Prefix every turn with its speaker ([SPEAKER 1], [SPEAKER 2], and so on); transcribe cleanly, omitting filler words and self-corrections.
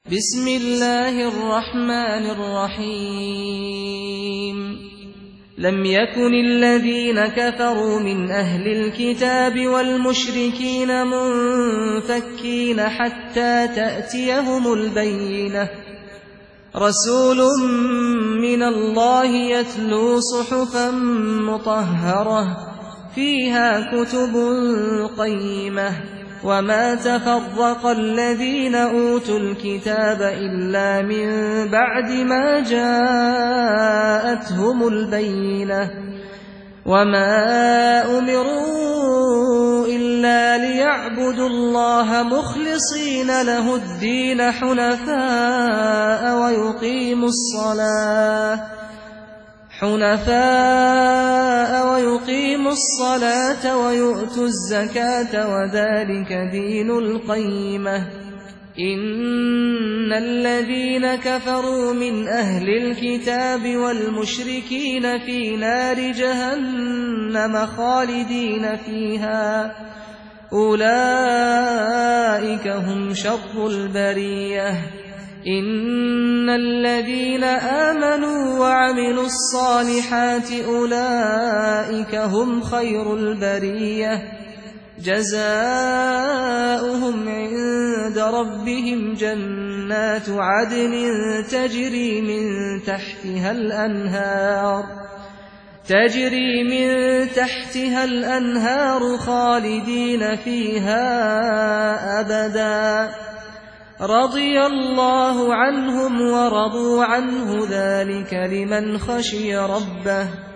[SPEAKER 1] بسم الله الرحمن الرحيم لم يكن الذين كفروا من أهل الكتاب والمشركين منفكين حتى تأتيهم البينة رسول من الله يتلو صحفا مطهرة فيها كتب قيمة وما تفرق الذين أوتوا الكتاب إلا من بعد ما جاءتهم البينة وما أمروا إلا ليعبدوا الله مخلصين له الدين حنفاء ويقيموا الصلاة ويؤتوا الزكاة وذلك دين القيمة إن الذين كفروا من أهل الكتاب والمشركين في نار جهنم خالدين فيها أولئك هم شر البرية إن الذين آمنوا وعملوا الصالحات أولئك هم خير البرية جزاؤهم عند ربهم جنات عدن تجري من تحتها الأنهار خالدين فيها أبدا رضي الله عنهم ورضوا عنه ذلك لمن خشي ربه